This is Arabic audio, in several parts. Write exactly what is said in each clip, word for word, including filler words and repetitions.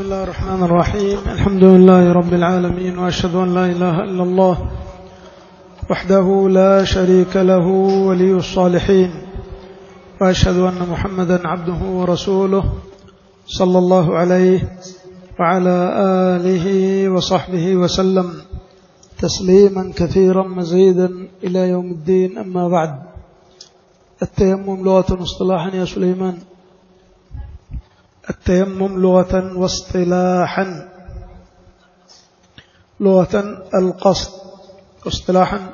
بسم الله الرحمن الرحيم. الحمد لله رب العالمين، وأشهد أن لا إله إلا الله وحده لا شريك له ولي الصالحين، وأشهد أن محمدا عبده ورسوله صلى الله عليه وعلى آله وصحبه وسلم تسليما كثيرا مزيدا إلى يوم الدين. أما بعد، التيمم لغة واصطلاحا يا سليمان. التيمم لغة واصطلاحا. لغة القصد، واصطلاحا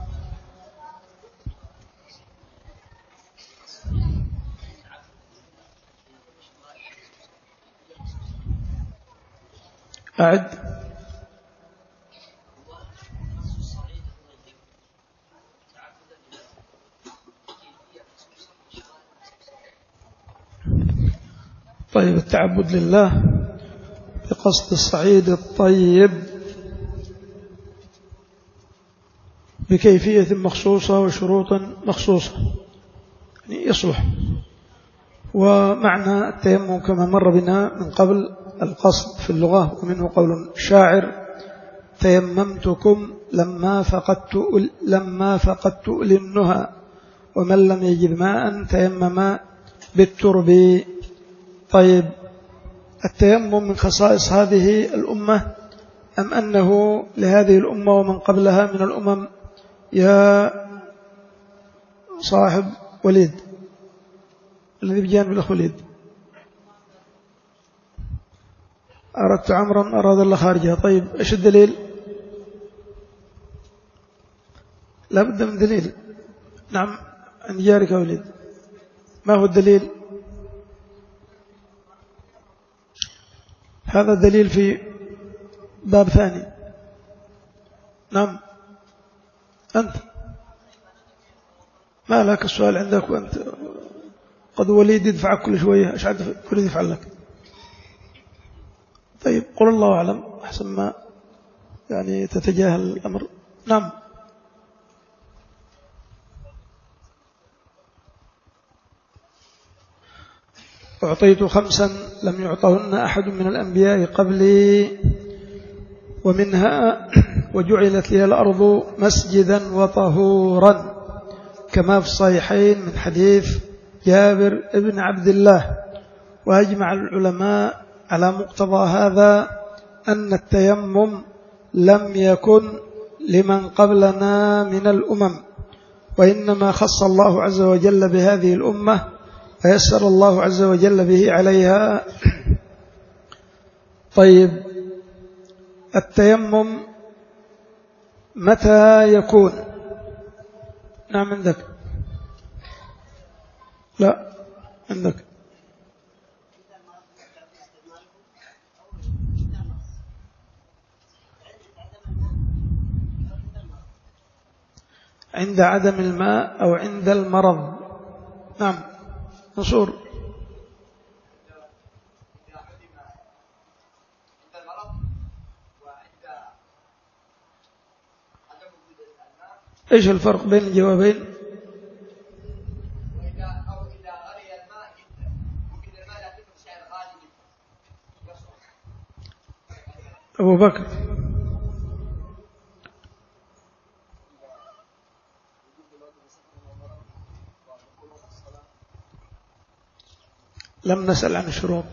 أعد. طيب، التعبد لله بقصد الصعيد الطيب بكيفية مخصوصة وشروط مخصوصة، يعني يصلح. ومعنى التيمم كما مر بنا من قبل القصد في اللغة، ومنه قول الشاعر: تيممتكم لما فقدت لما فقدت للنهى، ومن لم يجد ماء تيمم بالترب. طيب، التيمم من خصائص هذه الأمة أم أنه لهذه الأمة ومن قبلها من الأمم؟ يا صاحب وليد الذي بجانب الأخ وليد، أردت عمرا أراد الله خارجها. طيب، إيش الدليل؟ لا بد من دليل. نعم، عند جارك وليد، ما هو الدليل؟ هذا دليل في باب ثاني. نعم، أنت ما لك السؤال عندك، وأنت قد وليد يدفعك كل شوية. إيش عاد كل يدفع لك؟ طيب، قل الله أعلم أحسن ما يعني تتجاهل الأمر. نعم، أعطيت خمسا لم يعطهن أحد من الأنبياء قبلي، ومنها: وجعلت لي الأرض مسجدا وطهورا، كما في الصحيحين من حديث جابر بن عبد الله. وأجمع العلماء على مقتضى هذا أن التيمم لم يكن لمن قبلنا من الأمم، وإنما خص الله عز وجل بهذه الأمة، فيسر الله عز وجل به عليها. طيب، التيمم متى يكون؟ نعم، عندك؟ لا، عندك. عند عدم الماء أو عند المرض. نعم، منصور. إيش الفرق بين الجوابين؟ أبو بكر. لم نسأل عن الشروط.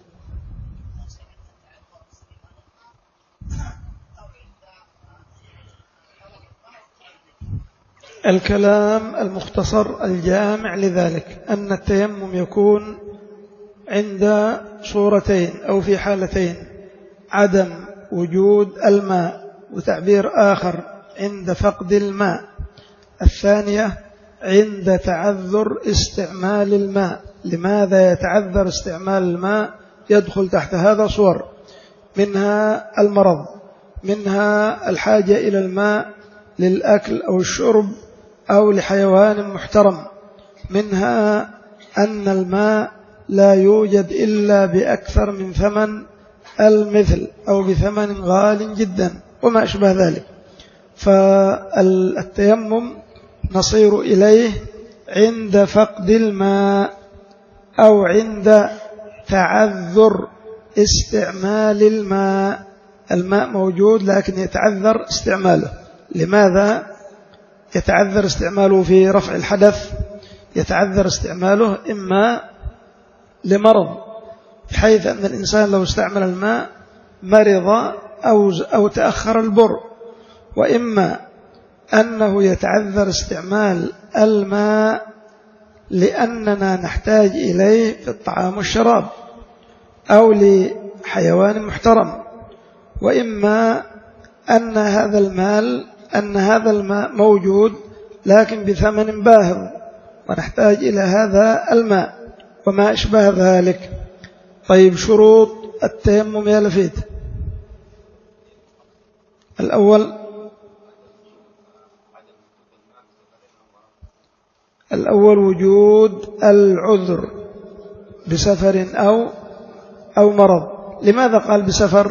الكلام المختصر الجامع لذلك أن التيمم يكون عند صورتين أو في حالتين: عدم وجود الماء، وتعبير آخر عند فقد الماء. الثانية عند تعذر استعمال الماء. لماذا يتعذر استعمال الماء؟ يدخل تحت هذا صور، منها المرض، منها الحاجة إلى الماء للأكل أو الشرب أو لحيوان محترم، منها أن الماء لا يوجد إلا بأكثر من ثمن المثل أو بثمن غال جدا، وما أشبه ذلك. فالتيمم نصير إليه عند فقد الماء أو عند تعذر استعمال الماء. الماء موجود لكن يتعذر استعماله. لماذا يتعذر استعماله في رفع الحدث؟ يتعذر استعماله إما لمرض، بحيث أن الإنسان لو استعمل الماء مرض أو, أو تأخر البر، وإما أنه يتعذر استعمال الماء لأننا نحتاج إليه في الطعام والشراب أو لحيوان محترم، وإما أن هذا المال أن هذا الماء موجود لكن بثمن باهظ ونحتاج إلى هذا الماء وما أشبه ذلك. طيب، شروط التيمم يا لفيت. الأول الأول وجود العذر بسفر أو أو مرض. لماذا قال بسفر؟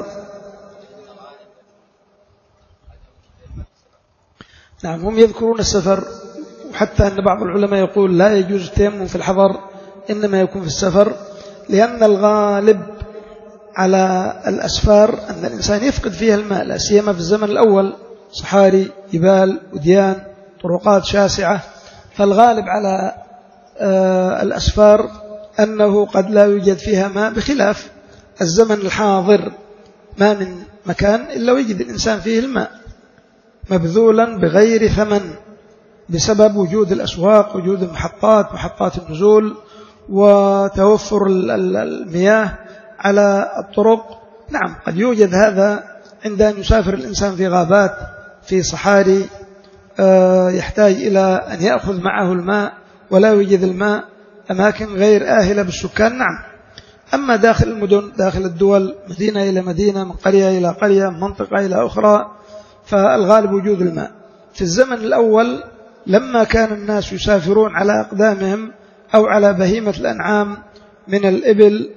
نعم، هم يذكرون السفر، وحتى أن بعض العلماء يقول لا يجوز التيمم في الحضر، إنما يكون في السفر، لأن الغالب على الأسفار أن الإنسان يفقد فيها الماء، لا سيما في الزمن الأول، صحاري، جبال، وديان، طرقات شاسعة، فالغالب على الأسفار أنه قد لا يوجد فيها ماء، بخلاف الزمن الحاضر ما من مكان إلا ويجد الإنسان فيه الماء مبذولا بغير ثمن، بسبب وجود الأسواق، وجود المحطات، محطات النزول، وتوفر المياه على الطرق. نعم، قد يوجد هذا عند أن يسافر الإنسان في غابات، في صحاري، يحتاج إلى أن يأخذ معه الماء ولا يوجد الماء، أماكن غير آهلة بالسكان. نعم. أما داخل المدن، داخل الدول، مدينة إلى مدينة، من قرية إلى قرية، من منطقة إلى أخرى، فالغالب وجود الماء. في الزمن الأول لما كان الناس يسافرون على أقدامهم أو على بهيمة الأنعام من الإبل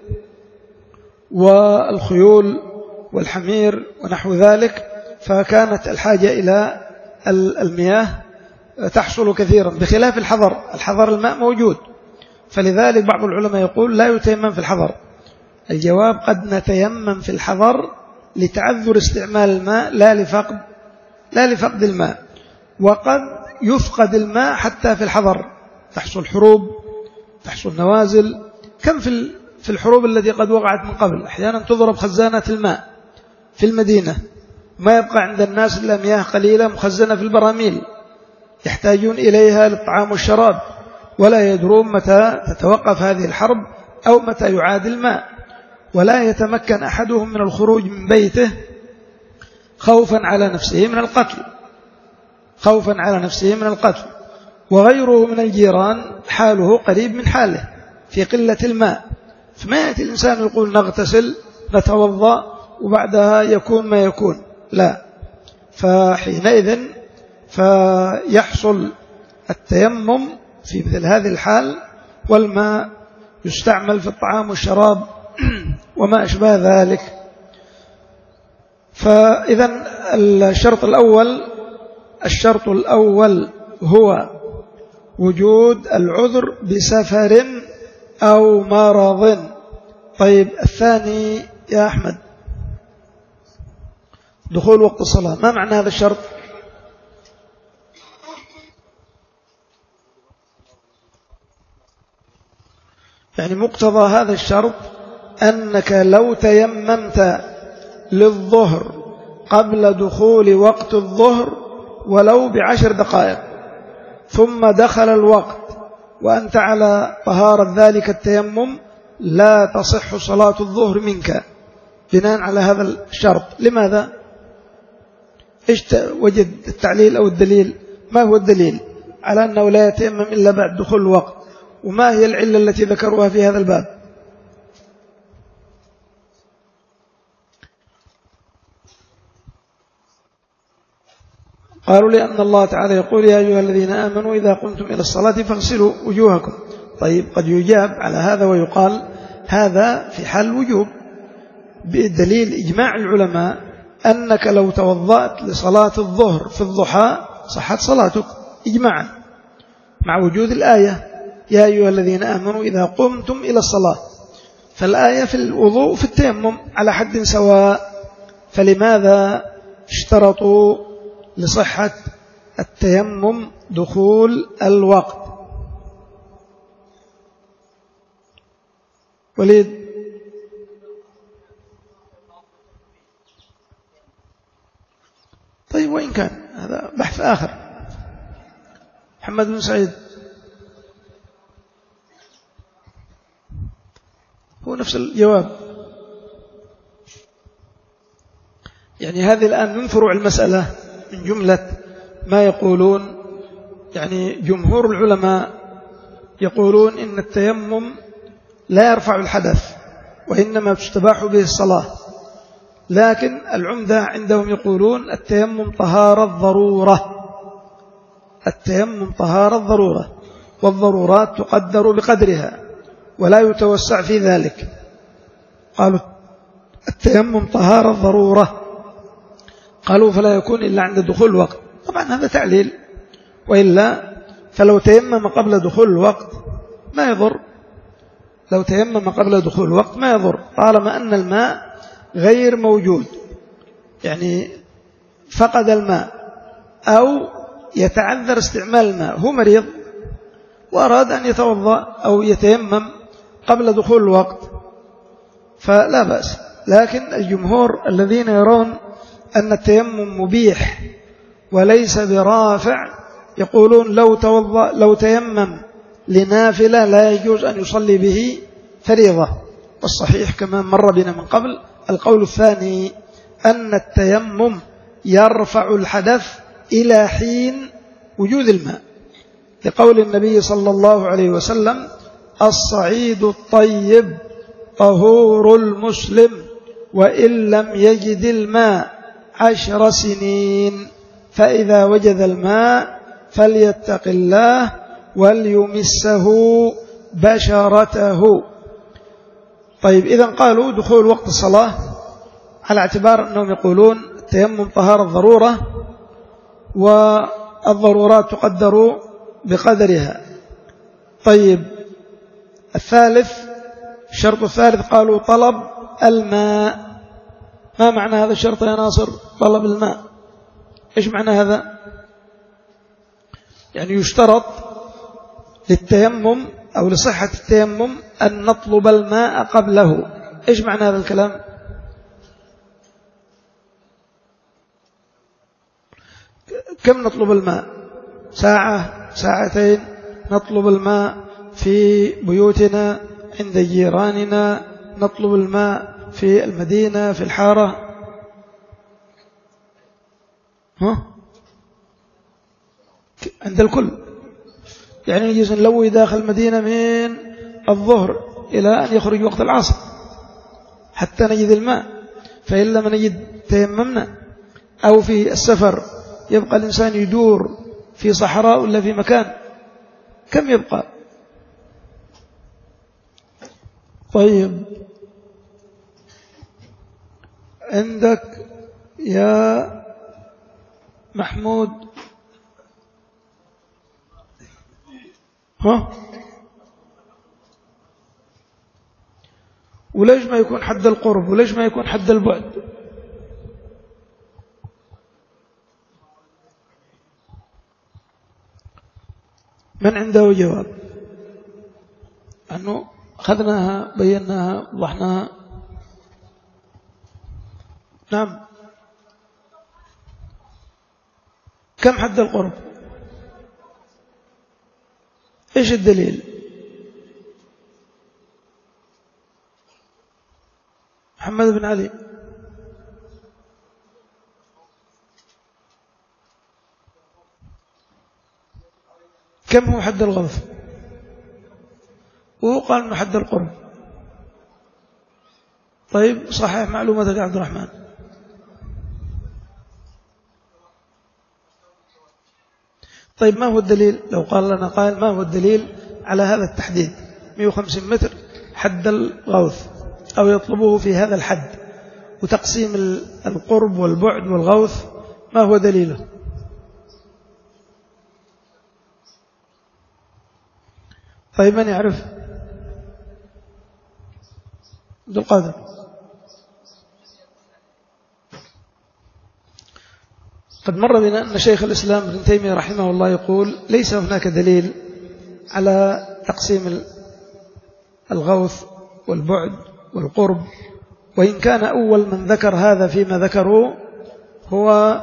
والخيول والحمير ونحو ذلك، فكانت الحاجة إلى المياه تحصل كثيرا، بخلاف الحضر. الحضر الماء موجود، فلذلك بعض العلماء يقول لا يتيمم في الحضر. الجواب قد نتيمم في الحضر لتعذر استعمال الماء، لا لفقد لا لفقد الماء. وقد يفقد الماء حتى في الحضر، تحصل حروب، تحصل نوازل. كم في في الحروب التي قد وقعت من قبل، أحيانا تضرب خزانات الماء في المدينة، ما يبقى عند الناس إلا مياه قليلة مخزنة في البراميل، يحتاجون إليها للطعام والشراب، ولا يدرون متى تتوقف هذه الحرب أو متى يعاد الماء، ولا يتمكن أحدهم من الخروج من بيته خوفا على نفسه من القتل خوفا على نفسه من القتل وغيره من الجيران حاله قريب من حاله في قلة الماء. فما يأتي الإنسان يقول نغتسل نتوضأ وبعدها يكون ما يكون، لا. فحينئذ فيحصل التيمم في مثل هذه الحال، والماء يستعمل في الطعام والشراب وما أشبه ذلك. فإذا الشرط الأول الشرط الأول هو وجود العذر بسفر أو مرض. طيب، الثاني يا أحمد دخول وقت الصلاة. ما معنى هذا الشرط؟ يعني مقتضى هذا الشرط أنك لو تيممت للظهر قبل دخول وقت الظهر ولو بعشر دقائق ثم دخل الوقت وأنت على طهارة ذلك التيمم، لا تصح صلاة الظهر منك بناء على هذا الشرط. لماذا؟ إيش وجد التعليل أو الدليل؟ ما هو الدليل على أنه لا يتيمم إلا بعد دخول الوقت؟ وما هي العلة التي ذكروها في هذا الباب؟ قالوا لأن الله تعالى يقول يا أيها الذين آمنوا إذا قمتم إلى الصلاة فاغسلوا وجوهكم. طيب، قد يجاب على هذا ويقال هذا في حال الوجوب، بدليل إجماع العلماء أنك لو توضأت لصلاة الظهر في الضحى صحت صلاتك إجماعا، مع وجود الآية يا أيها الذين آمنوا إذا قمتم إلى الصلاة. فالآية في الوضوء في التيمم على حد سواء، فلماذا اشترطوا لصحة التيمم دخول الوقت؟ وليد. طيب وإن كان هذا بحث آخر. محمد بن سعيد. هو نفس الجواب. يعني هذه الآن من فروع المسألة، من جملة ما يقولون، يعني جمهور العلماء يقولون إن التيمم لا يرفع الحدث وإنما تستباح به الصلاة، لكن العمدة عندهم يقولون التيمم طهارة ضرورة، التيمم طهارة ضرورة، والضرورات تقدر بقدرها ولا يتوسع في ذلك. قالوا التيمم طهارة ضرورة، قالوا فلا يكون إلا عند دخول الوقت. طبعا هذا تعليل، وإلا فلو تيمم قبل دخول الوقت ما يضر، لو تيمم قبل دخول الوقت ما يضر طالما أن الماء غير موجود، يعني فقد الماء أو يتعذر استعمال الماء، هو مريض وأراد أن يتوضأ أو يتيمم قبل دخول الوقت فلا بأس. لكن الجمهور الذين يرون أن التيمم مبيح وليس برافع يقولون لو توضأ لو تيمم لنافلة لا يجوز أن يصلي به فريضة. والصحيح كما مر بنا من قبل القول الثاني أن التيمم يرفع الحدث إلى حين وجود الماء، لقول النبي صلى الله عليه وسلم الصعيد الطيب طهور المسلم وإن لم يجد الماء عشر سنين فإذا وجد الماء فليتق الله وليمسه بشرته. طيب إذن قالوا دخول وقت الصلاة على اعتبار أنهم يقولون التيمم طهارة ضرورة والضرورات تقدر بقدرها. طيب الثالث، الشرط الثالث قالوا طلب الماء. ما معنى هذا الشرط يا ناصر؟ طلب الماء إيش معنى هذا؟ يعني يشترط للتيمم أو لصحة التيمم أن نطلب الماء قبله. إيش معنى هذا الكلام؟ كم نطلب الماء؟ ساعة ساعتين نطلب الماء في بيوتنا عند جيراننا، نطلب الماء في المدينة في الحارة، ها؟ عند الكل. يعني يجوز نلوي داخل المدينة من الظهر إلى أن يخرج وقت العصر حتى نجد الماء، فإن لم نجد تيممنا. أو في السفر يبقى الإنسان يدور في صحراء ولا في مكان، كم يبقى؟ طيب عندك يا محمود، ها؟ وليش ما يكون حد القرب وليش ما يكون حد البعد؟ من عنده جواب؟ أنه أخذناها بيناها وضحناها. نعم. كم حد القرب؟ إيش الدليل؟ محمد بن علي. كم هو حد الغوث؟ وهو قال من حد القرب. طيب صحيح معلومتك يا عبد الرحمن. طيب ما هو الدليل؟ لو قال لنا قائل ما هو الدليل على هذا التحديد مئة وخمسين متر حد الغوث، أو يطلبه في هذا الحد وتقسيم القرب والبعد والغوث، ما هو دليله؟ طيب من يعرف؟ عبد القادر. قد مر بنا أن شيخ الإسلام ابن تيمية رحمه الله يقول ليس هناك دليل على تقسيم الغوث والبعد والقرب، وإن كان أول من ذكر هذا فيما ذكره هو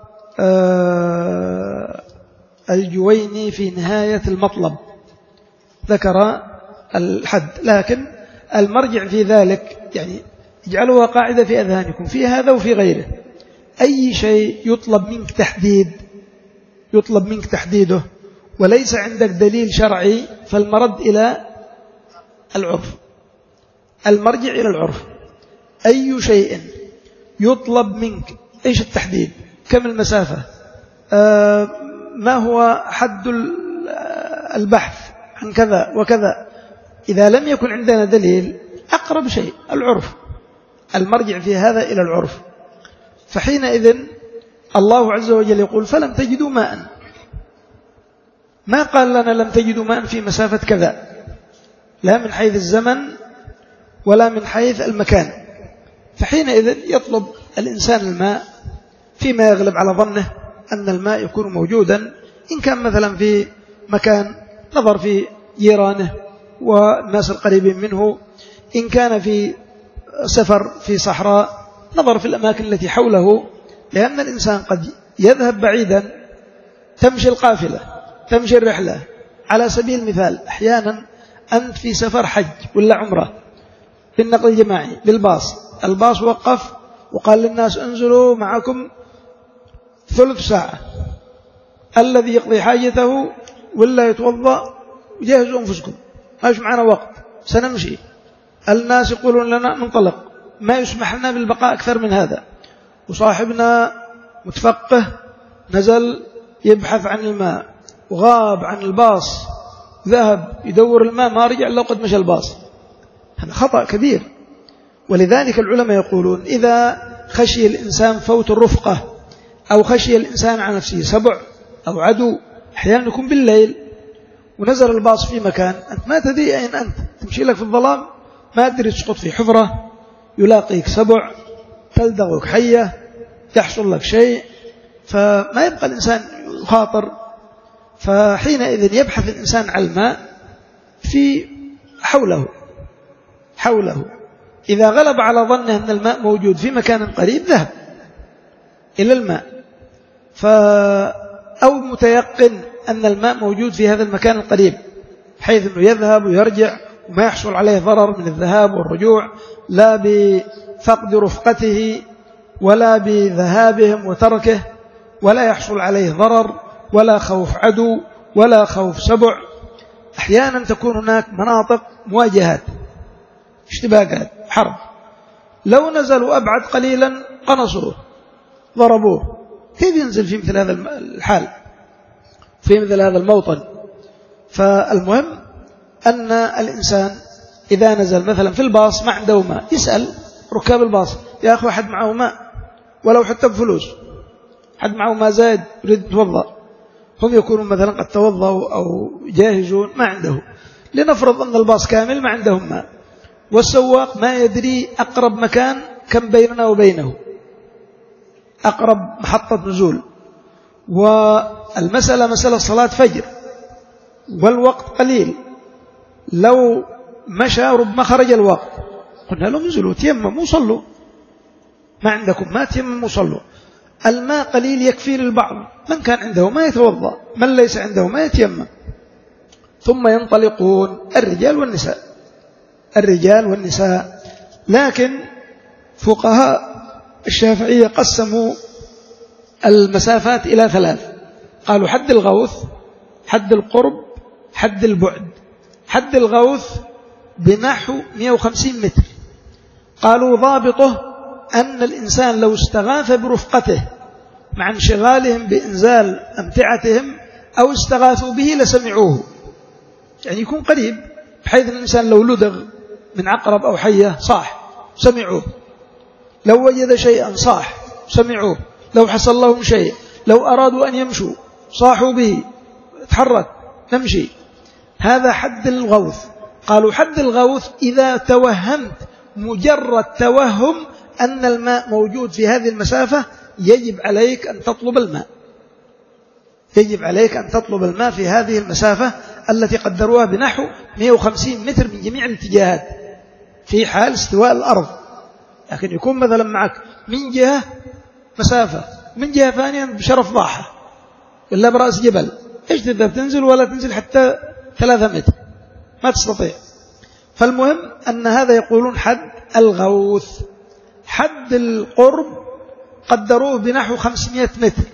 الجويني في نهاية المطلب، ذكر الحد، لكن المرجع في ذلك يعني اجعلوها قاعدة في أذهانكم في هذا وفي غيره، أي شيء يطلب منك تحديد يطلب منك تحديده وليس عندك دليل شرعي فالمرد إلى العرف، المرجع إلى العرف. أي شيء يطلب منك، إيش التحديد، كم المسافة، آه ما هو حد البحث عن كذا وكذا، إذا لم يكن عندنا دليل أقرب شيء العرف، المرجع في هذا إلى العرف. فحينئذ الله عز وجل يقول فلم تجدوا ماء، ما قال لنا لم تجدوا ماء في مسافة كذا، لا من حيث الزمن ولا من حيث المكان. فحينئذ يطلب الإنسان الماء فيما يغلب على ظنه أن الماء يكون موجودا، إن كان مثلا في مكان نظر في جيرانه والناس القريبين منه، إن كان في سفر في صحراء نظر في الأماكن التي حوله، لأن الإنسان قد يذهب بعيدا، تمشي القافلة تمشي الرحلة. على سبيل المثال أحيانا أنت في سفر حج ولا عمره بالنقل الجماعي بالباص، الباص وقف وقال للناس انزلوا معكم ثلث ساعة، الذي يقضي حاجته ولا يتوضأ جهزوا أنفسكم ماش معنا وقت سنمشي، الناس يقولون لنا ننطلق، ما يسمح لنا بالبقاء أكثر من هذا. وصاحبنا متفقه نزل يبحث عن الماء وغاب عن الباص، ذهب يدور الماء ما رجع إلا قد مشى الباص، هذا خطأ كبير. ولذلك العلماء يقولون إذا خشي الإنسان فوت الرفقة أو خشي الإنسان على نفسه سبع أو عدو، أحيانا يكون بالليل ونزل الباص في مكان أنت ما تدري أين أنت، تمشي لك في الظلام ما أدري تسقط في حفرة، يلاقيك سبع، تلدغك حية، يحصل لك شيء، فما يبقى الإنسان يخاطر. فحينئذ يبحث الإنسان عن الماء في حوله حوله إذا غلب على ظنه أن الماء موجود في مكان قريب ذهب إلى الماء، أو متيقن أن الماء موجود في هذا المكان القريب حيث أنه يذهب ويرجع وما يحصل عليه ضرر من الذهاب والرجوع، لا بفقد رفقته ولا بذهابهم وتركه، ولا يحصل عليه ضرر ولا خوف عدو ولا خوف سبع. أحيانا تكون هناك مناطق مواجهات اشتباكات حرب، لو نزلوا أبعد قليلا قنصوه ضربوه، كيف ينزل في مثل هذا الحال في مثل هذا الموطن؟ فالمهم أن الإنسان إذا نزل مثلا في الباص ما عنده ماء يسأل ركاب الباص يا أخي حد معه ماء ولو حتى بفلوس، حد معه ماء زايد يريد يتوضأ، هم يكونوا مثلا قد توضأوا أو جاهزون ما عنده، لنفرض أن الباص كامل ما عندهم ماء والسواق ما يدري أقرب مكان كم بيننا وبينه، أقرب محطة نزول، والمسألة مسألة صلاة فجر والوقت قليل، لو مشى ربما خرج الوقت، قلنا لهم انزلوا تيمموا صلوا، ما عندكم ما تيمموا صلوا، الماء قليل يكفي للبعض، من كان عنده ما يتوضأ، من ليس عنده ما يتيمم، ثم ينطلقون الرجال والنساء الرجال والنساء. لكن فقهاء الشافعية قسموا المسافات إلى ثلاث، قالوا حد الغوث، حد القرب، حد البعد. حد الغوث بنحو مئة وخمسين متر، قالوا ضابطه أن الإنسان لو استغاث برفقته مع انشغالهم بإنزال أمتعتهم أو استغاثوا به لسمعوه، يعني يكون قريب بحيث الإنسان لو لدغ من عقرب أو حية صاح سمعوه، لو وجد شيئا صاح سمعوه، لو حصل لهم شيء، لو أرادوا أن يمشوا صاحوا به تحرك نمشي. هذا حد الغوث. قالوا حد الغوث إذا توهمت مجرد توهم أن الماء موجود في هذه المسافة يجب عليك أن تطلب الماء، يجب عليك أن تطلب الماء في هذه المسافة التي قدروها بنحو مئة وخمسين متر من جميع الاتجاهات في حال استواء الأرض. لكن يكون مثلا معك من جهة مسافة ومن جهة ثانية بشرف ضاحة ولا برأس جبل، إيش تذهب تنزل ولا تنزل حتى ثلاثة متر، ما تستطيع. فالمهم أن هذا يقولون حد الغوث. حد القرب قدروه بنحو خمسمائة متر،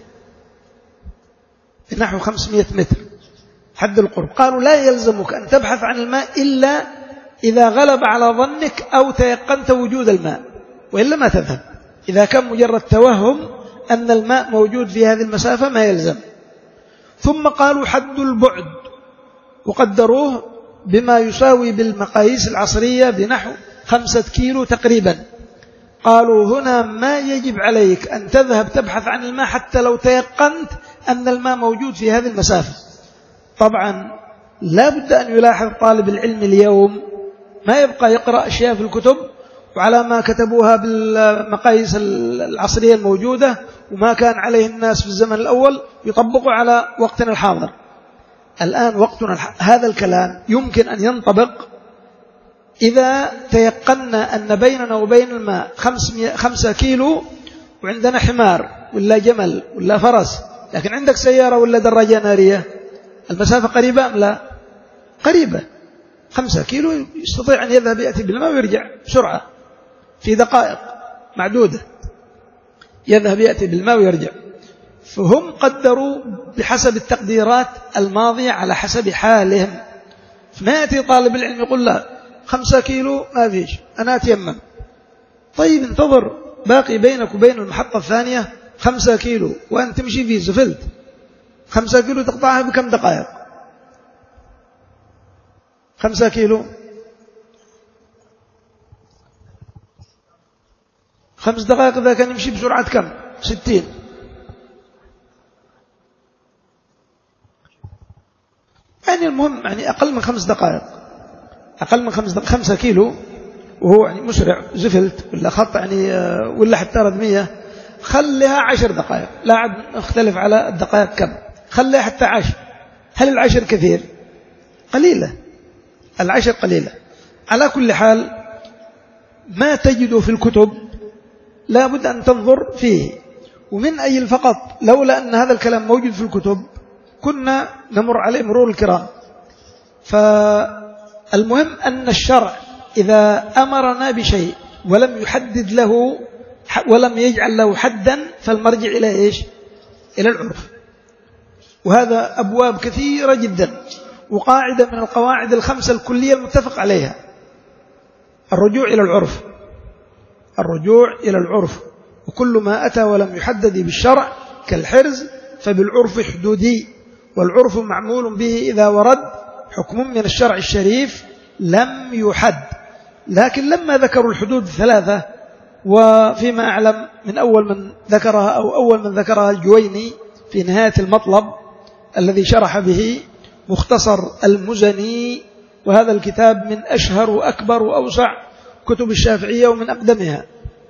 بنحو خمسمائة متر حد القرب. قالوا لا يلزمك أن تبحث عن الماء إلا إذا غلب على ظنك أو تيقنت وجود الماء، وإلا ما تذهب. إذا كان مجرد توهم أن الماء موجود في هذه المسافة ما يلزم. ثم قالوا حد البعد وقدروه بما يساوي بالمقاييس العصرية بنحو خمسة كيلو تقريبا. قالوا هنا ما يجب عليك أن تذهب تبحث عن الماء حتى لو تيقنت أن الماء موجود في هذه المسافة. طبعا لا بد أن يلاحظ طالب العلم اليوم ما يبقى يقرأ أشياء في الكتب وعلى ما كتبوها بالمقاييس العصرية الموجودة وما كان عليه الناس في الزمن الأول يطبقوا على وقتنا الحاضر. الآن وقتنا هذا الكلام يمكن أن ينطبق إذا تيقنا أن بيننا وبين الماء خمسة كيلو وعندنا حمار ولا جمل ولا فرس، لكن عندك سيارة ولا دراجة نارية، المسافة قريبة أم لا؟ قريبة. خمسة كيلو يستطيع أن يذهب يأتي بالماء ويرجع بسرعة في دقائق معدودة، يذهب يأتي بالماء ويرجع. فهم قدروا بحسب التقديرات الماضية على حسب حالهم. فما يأتي طالب العلم يقول لا خمسة كيلو ما فيش أنا أتيمم. طيب انتظر، باقي بينك وبين المحطة الثانية خمسة كيلو وأنت تمشي فيه زفلت. خمسة كيلو تقطعها بكم دقائق؟ خمسة كيلو خمس دقائق إذا كان يمشي بسرعة كم؟ ستين. يعني المهم يعني أقل من خمس دقائق، أقل من خمس دقائق. خمسة كيلو وهو يعني مسرع زفلت ولا خط يعني ولا حتى ردمية، خليها عشر دقائق، لا عاد نختلف على الدقائق كم، خليها حتى عشر. هل العشر كثير؟ قليلة، العشر قليلة. على كل حال ما تجده في الكتب لا بد أن تنظر فيه. ومن أجل فقط لولا أن هذا الكلام موجود في الكتب كنا نمر عليه مرور الكرام. فالمهم أن الشرع إذا أمرنا بشيء ولم يحدد له ولم يجعل له حدا فالمرجع إلى إيش؟ إلى العرف. وهذا أبواب كثيرة جدا، وقاعدة من القواعد الخمسة الكلية المتفق عليها الرجوع إلى العرف، الرجوع إلى العرف. وكل ما أتى ولم يحدد بالشرع كالحرز فبالعرف حدودي، والعرف معمول به إذا ورد حكم من الشرع الشريف لم يحد. لكن لما ذكروا الحدود الثلاثة، وفيما أعلم من أول من ذكرها أو أول من ذكرها الجويني في نهاية المطلب الذي شرح به مختصر المزني، وهذا الكتاب من أشهر وأكبر وأوسع كتب الشافعية ومن أقدمها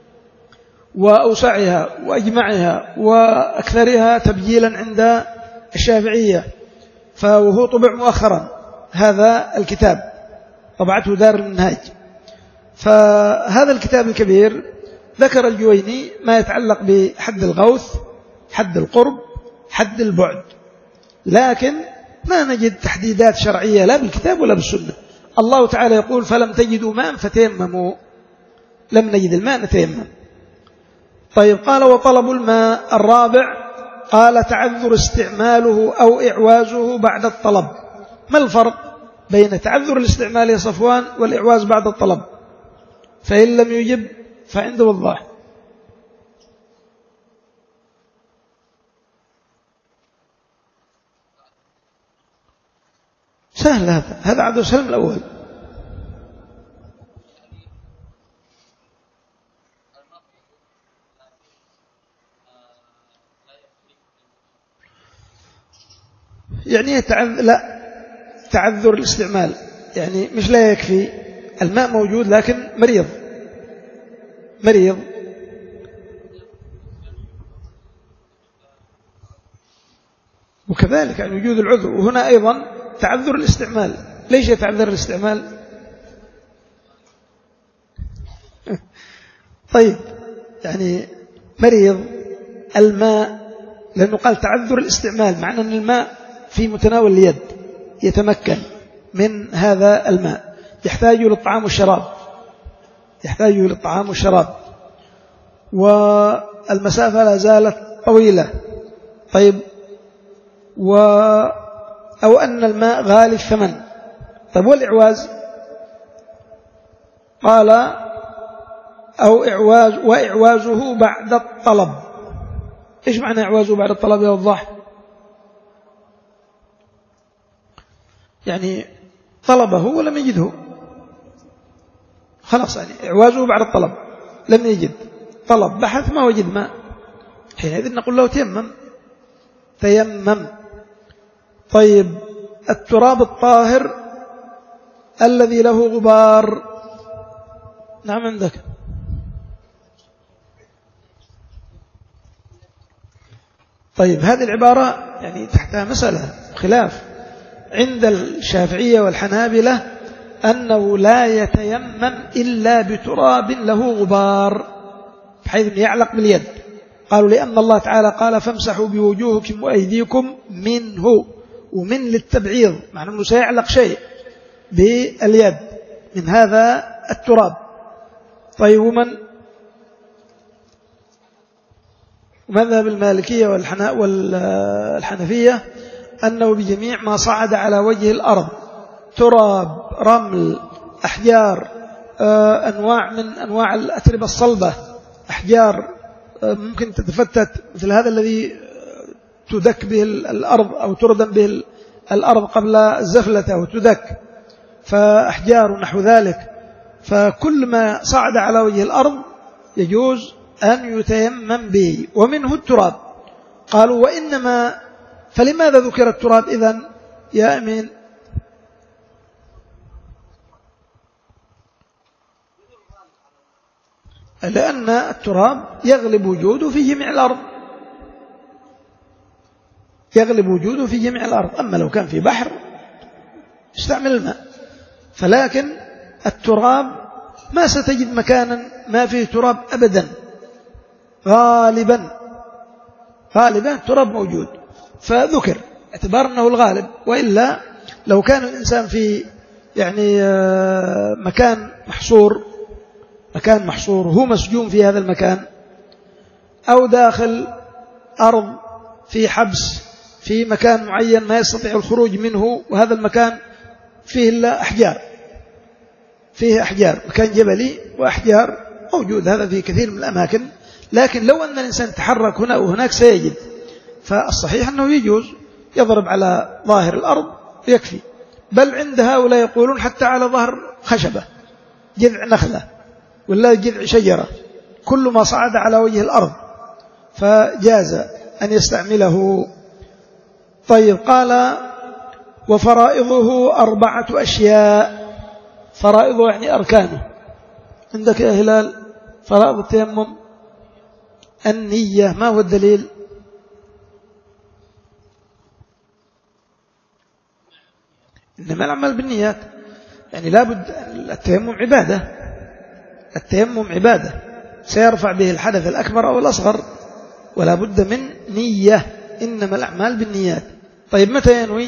وأوسعها وأجمعها وأكثرها تبجيلا عند الشافعية، فهو طبع مؤخرا هذا الكتاب، طبعته دار المنهاج. فهذا الكتاب الكبير ذكر الجويني ما يتعلق بحد الغوث، حد القرب، حد البعد، لكن ما نجد تحديدات شرعية لا بالكتاب ولا بالسنة. الله تعالى يقول فلم تجدوا ماء فتيمموا، لم نجد الماء نتيمم. طيب قال وطلب الماء الرابع، قال تعذر استعماله أو إعوازه بعد الطلب. ما الفرق بين تعذر الاستعمال يا صفوان والإعواز بعد الطلب؟ فإن لم يجب فعنده وضاح. سهل هذا، هذا عبد السلام الأول. يعني تعذر، لا تعذر الاستعمال يعني مش لا يكفي الماء موجود لكن مريض مريض وكذلك عن وجود العذر. وهنا أيضا تعذر الاستعمال. ليش يتعذر الاستعمال؟ طيب يعني مريض الماء، لأنه قال تعذر الاستعمال، معنى أن الماء في متناول اليد يتمكن من هذا الماء، يحتاج للطعام والشراب، يحتاج للطعام والشراب، والمسافة لا زالت طويلة. طيب و أو أن الماء غالي الثمن. طيب والإعواز؟ قال أو إعواز وإعوازه بعد الطلب. إيش معنى إعوازه بعد الطلب يا وضاح؟ يعني طلبه ولم يجده، خلاص يعني إعوازه بعد الطلب، لم يجد، طلب بحث ما وجد ماء، حينئذ نقول له تيمم تيمم. طيب التراب الطاهر الذي له غبار، نعم عندك. طيب هذه العبارة يعني تحتها مسألة خلاف عند الشافعية والحنابلة، أنه لا يتيمم إلا بتراب له غبار بحيث يعلق باليد. قالوا لأن الله تعالى قال فامسحوا بوجوهكم وأيديكم منه، ومن للتبعيض، معنى أنه سيعلق شيء باليد من هذا التراب. طيب ومن ومذهب المالكية والحنفية أنه بجميع ما صعد على وجه الأرض، تراب، رمل، أحجار، أنواع من أنواع الأتربة الصلبة، أحجار ممكن تتفتت مثل هذا الذي تدك به الأرض أو تردم به الأرض قبل الزفلة أو تدك، فأحجار نحو ذلك. فكل ما صعد على وجه الأرض يجوز أن يتيمم به، ومنه التراب. قالوا وإنما فلماذا ذكر التراب إذن يا أمين؟ لأن التراب يغلب وجوده في جميع الأرض، يغلب وجوده في جميع الأرض. أما لو كان في بحر استعمل الماء، فلكن التراب ما ستجد مكانا ما فيه تراب أبدا، غالبا غالبا التراب موجود، فذكر اعتبار أنه الغالب. وإلا لو كان الإنسان في يعني مكان محصور، مكان محصور هو مسجون في هذا المكان، أو داخل أرض في حبس في مكان معين ما يستطيع الخروج منه، وهذا المكان فيه إلا أحجار، فيه أحجار، مكان جبلي وأحجار موجود، هذا في كثير من الأماكن. لكن لو أن الإنسان تحرك هنا وهناك سيجد، فالصحيح أنه يجوز يضرب على ظاهر الأرض يكفي. بل عند هؤلاء يقولون حتى على ظهر خشبة، جذع نخلة ولا جذع شجرة، كل ما صعد على وجه الأرض فجاز أن يستعمله. طيب قال وفرائضه أربعة أشياء. فرائضه يعني أركانه. عندك يا هلال فرائض التيمم النية، ما هو الدليل؟ إنما العمل بالنيات، يعني لابد التيمم عبادة، التيمم عبادة سيرفع به الحدث الأكبر أو الأصغر، ولا بد من نية، إنما الأعمال بالنيات. طيب متى ينوي؟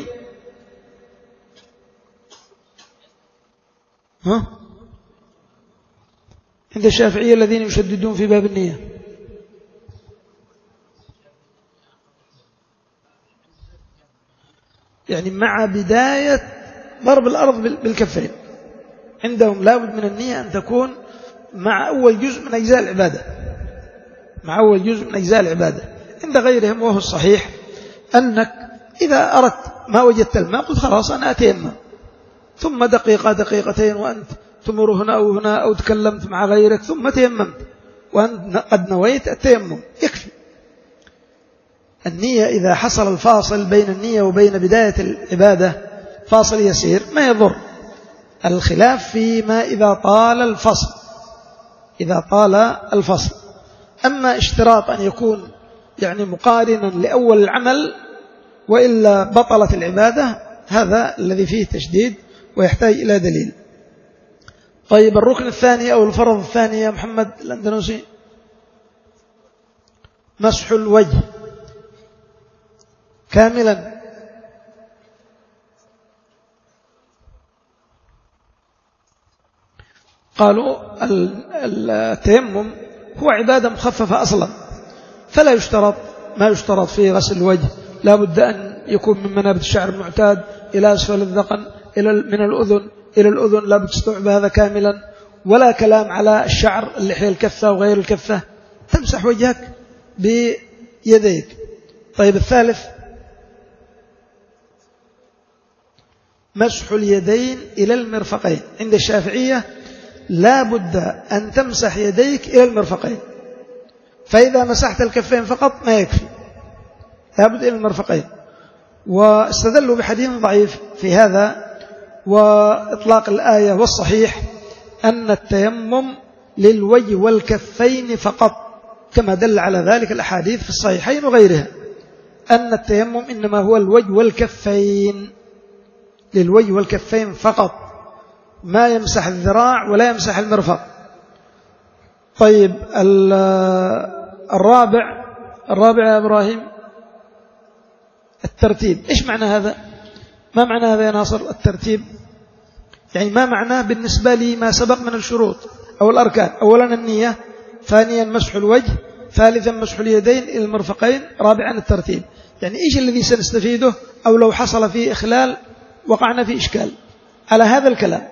ها؟ عند الشافعية الذين يشددون في باب النية. يعني مع بداية ضرب الأرض بالكفين، عندهم لابد من النية أن تكون مع أول جزء من أجزاء العبادة، مع أول جزء من أجزاء العبادة. عند غيرهم وهو الصحيح أنك إذا أردت ما وجدت الماء قلت خلاص أنا أتيمم، ثم دقيقة دقيقتين وأنت تمر هنا أو هنا أو تكلمت مع غيرك ثم تيممت وأنت قد نويت التيمم، يكفي. النية إذا حصل الفاصل بين النية وبين بداية العبادة فاصل يسير ما يضر. الخلاف فيما إذا طال الفصل، إذا طال الفصل. أما اشتراط أن يكون يعني مقارنا لأول العمل وإلا بطلت العبادة، هذا الذي فيه تشديد ويحتاج إلى دليل. طيب الركن الثاني أو الفرض الثاني يا محمد الأندلسي، مسح الوجه كاملا. قالوا التيمم هو عبادة مخففة أصلا، فلا يشترط ما يشترط في غسل الوجه، لا بد أن يكون من منابت الشعر المعتاد إلى أسفل الذقن، إلى من الأذن إلى الأذن، لا بد تستوعب هذا كاملا، ولا كلام على الشعر اللحية الكثة وغير الكثة، تمسح وجهك بيديك. طيب الثالث مسح اليدين إلى المرفقين. عند الشافعية لا بد أن تمسح يديك إلى المرفقين، فإذا مسحت الكفين فقط ما يكفي، لا بد إلى المرفقين. واستدلوا بحديث ضعيف في هذا، وإطلاق الآية والصحيح أن التيمم للوجه والكفين فقط، كما دل على ذلك الأحاديث في الصحيحين وغيرها، أن التيمم إنما هو الوجه والكفين، للوجه والكفين فقط، ما يمسح الذراع ولا يمسح المرفق. طيب الرابع الرابع يا إبراهيم الترتيب. إيش معنى هذا؟ ما معنى هذا يا ناصر الترتيب؟ يعني ما معناه بالنسبة لي ما سبق من الشروط أو الأركان؟ أولا النية، ثانيا مسح الوجه، ثالثا مسح اليدين إلى المرفقين، رابعا الترتيب. يعني إيش الذي سنستفيده؟ أو لو حصل فيه إخلال وقعنا في إشكال على هذا الكلام.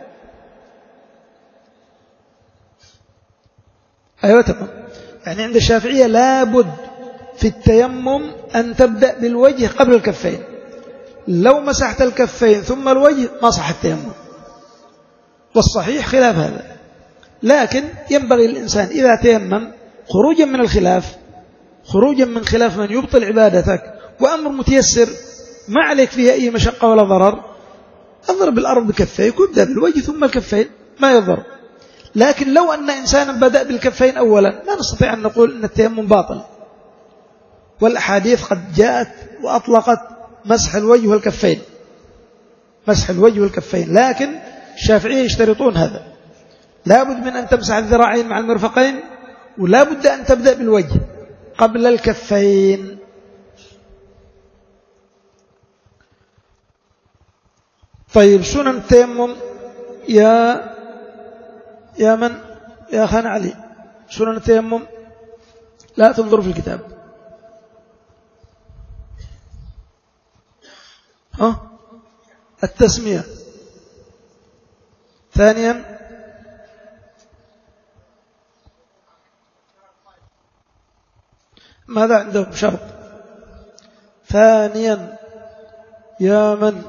أيوة تمام. يعني عند الشافعية لابد في التيمم أن تبدأ بالوجه قبل الكفين، لو مسحت الكفين ثم الوجه ما صح التيمم، والصحيح خلاف هذا. لكن ينبغي الإنسان إذا تيمم خروجا من الخلاف، خروجا من خلاف من يبطل عبادتك، وأمر متيسر ما عليك فيه أي مشقة ولا ضرر، اضرب الأرض بكفيك وابدأ بالوجه ثم الكفين ما يضر. لكن لو أن إنسانا بدأ بالكفين أولا لا نستطيع أن نقول أن التيمم باطل، والأحاديث قد جاءت وأطلقت مسح الوجه والكفين، مسح الوجه والكفين، لكن الشافعية يشترطون هذا، لا بد من أن تمسح الذراعين مع المرفقين، ولا بد أن تبدأ بالوجه قبل الكفين. طيب سنن التيمم يا يا من يا خان علي، سنن التيمم لا تنظر في الكتاب. ها التسمية. ثانيا ماذا عندهم شرط؟ ثانيا يا من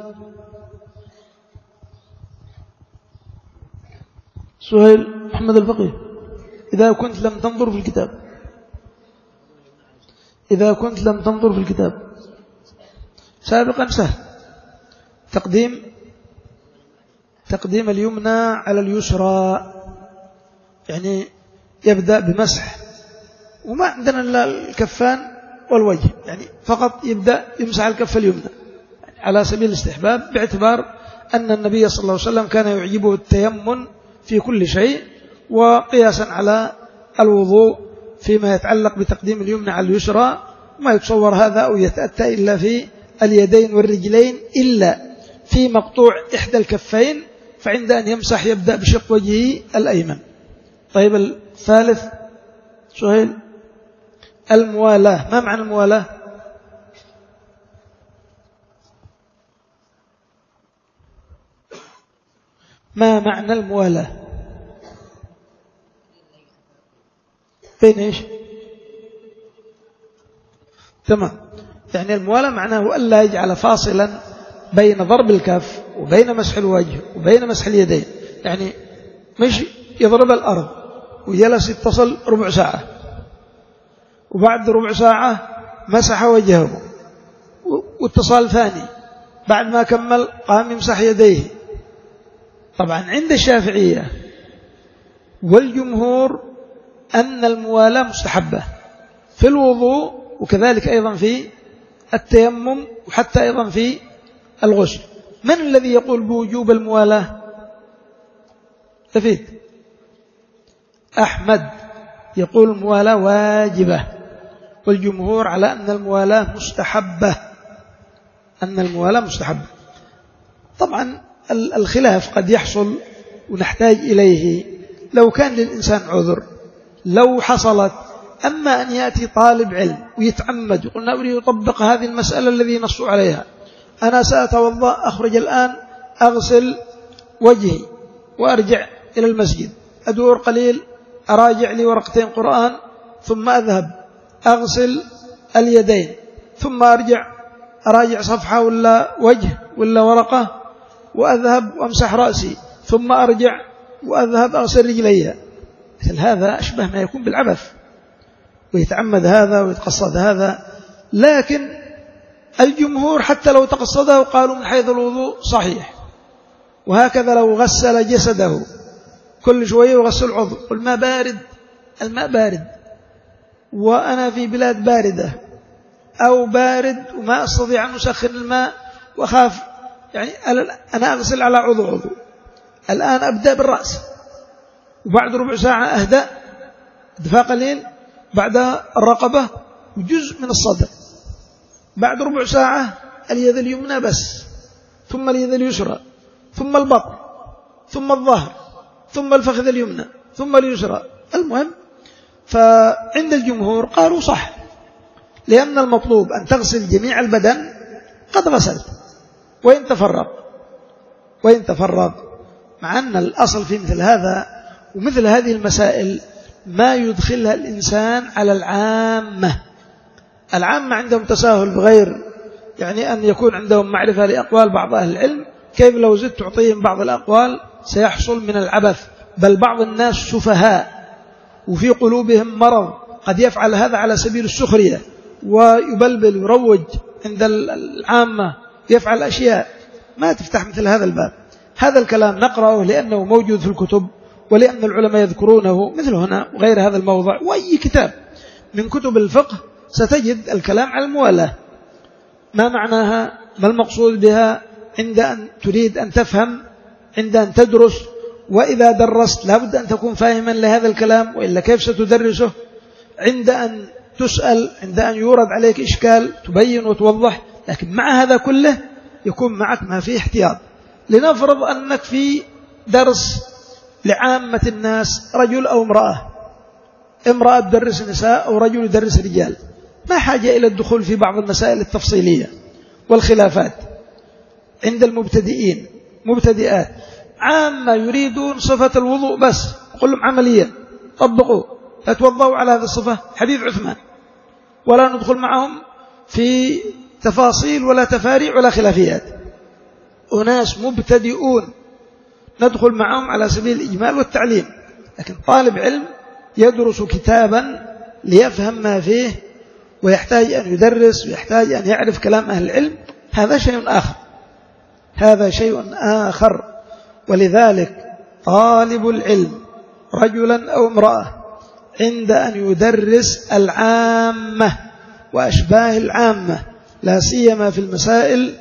سهيل محمد الفقيه، إذا كنت لم تنظر في الكتاب، إذا كنت لم تنظر في الكتاب سابقا سهل، تقديم تقديم اليمنى على اليسرى، يعني يبدأ بمسح، وما عندنا إلا الكفان والوجه، يعني فقط يبدأ يمسح الكف اليمنى على سبيل الاستحباب، باعتبار أن النبي صلى الله عليه وسلم كان يعجبه التيمم في كل شيء، وقياسا على الوضوء فيما يتعلق بتقديم اليمنى على اليسرى، ما يتصور هذا أو يتأتى إلا في اليدين والرجلين، إلا في مقطوع إحدى الكفين، فعند أن يمسح يبدأ بشق وجهه الأيمن. طيب الثالث سهيل الموالاة. ما معنى الموالاة؟ ما معنى الموالاة؟ بين إيش؟ تمام. يعني الموالاة معناه ألا يجعل فاصلا بين ضرب الكف وبين مسح الوجه وبين مسح اليدين، يعني مش يضرب الأرض وجلس يتصل ربع ساعة، وبعد ربع ساعة مسح وجهه واتصال ثاني، بعد ما كمل قام يمسح يديه. طبعا عند الشافعية والجمهور أن الموالاة مستحبة في الوضوء، وكذلك أيضا في التيمم، وحتى أيضا في الغسل. من الذي يقول بوجوب الموالاة؟ تفيد أحمد يقول الموالاة واجبة، والجمهور على أن الموالاة مستحبة، أن الموالاة مستحبة. طبعا الخلاف قد يحصل ونحتاج إليه لو كان للإنسان عذر، لو حصلت. أما أن يأتي طالب علم ويتعمد يقول أنا أريد أطبق هذه المسألة الذي نصوا عليها، أنا سأتوضأ، أخرج الآن، أغسل وجهي وأرجع إلى المسجد، أدور قليل، أراجع لي ورقتين قرآن، ثم أذهب أغسل اليدين، ثم أرجع أراجع صفحة ولا وجه ولا ورقة، وأذهب وأمسح رأسي، ثم أرجع وأذهب أغسل رجلي. مثل هذا أشبه ما يكون بالعبث، ويتعمد هذا ويتقصد هذا. لكن الجمهور حتى لو تقصده قالوا من حيث الوضوء صحيح. وهكذا لو غسل جسده كل شوية وغسل عضو، الماء بارد، الماء بارد وأنا في بلاد باردة، أو بارد وما أستطيع أن أسخن الماء وأخاف، يعني أنا أغسل على عضو عضو، الآن أبدأ بالرأس، وبعد ربع ساعة أهدأ دفاع قليل، بعدها الرقبة وجزء من الصدر، بعد ربع ساعة اليد اليمنى بس، ثم اليد اليسرى، ثم البطن، ثم الظهر، ثم الفخذ اليمنى، ثم اليسرى. المهم، فعند الجمهور قالوا صح، لأن المطلوب أن تغسل جميع البدن، قد غسلت وإن تفرغ وإن تفرغ مع أن الأصل في مثل هذا ومثل هذه المسائل ما يدخلها الإنسان على العامة. العامة عندهم تساهل بغير يعني أن يكون عندهم معرفة لأقوال بعض أهل العلم، كيف لو زدت تعطيهم بعض الأقوال سيحصل من العبث. بل بعض الناس سفهاء وفي قلوبهم مرض، قد يفعل هذا على سبيل السخرية ويبلبل ويروج عند العامة، يفعل أشياء ما تفتح مثل هذا الباب. هذا الكلام نقرأه لأنه موجود في الكتب، ولأن العلماء يذكرونه مثل هنا وغير هذا الموضع، وأي كتاب من كتب الفقه ستجد الكلام على الموالاة، ما معناها، ما المقصود بها، عند أن تريد أن تفهم، عند أن تدرس. وإذا درست لابد أن تكون فاهما لهذا الكلام، وإلا كيف ستدرسه. عند أن تسأل، عند أن يورد عليك إشكال تبين وتوضح. لكن مع هذا كله يكون معك ما فيه احتياط. لنفرض أنك في درس لعامة الناس، رجل أو امرأة، امرأة تدرس نساء أو رجل يدرس رجال، ما حاجة إلى الدخول في بعض المسائل التفصيلية والخلافات. عند المبتدئين مبتدئات عامة يريدون صفة الوضوء بس، قل لهم عمليا طبقوا، اتوضوا على هذه الصفة حديث عثمان، ولا ندخل معهم في تفاصيل ولا تفاريع ولا خلافيات. أناس مبتدئون ندخل معهم على سبيل الإجمال والتعليم. لكن طالب علم يدرس كتابا ليفهم ما فيه، ويحتاج أن يدرس، ويحتاج أن يعرف كلام أهل العلم، هذا شيء آخر، هذا شيء آخر. ولذلك طالب العلم رجلا أو امرأة عند أن يدرس العامة وأشباه العامة، لا سيما في المسائل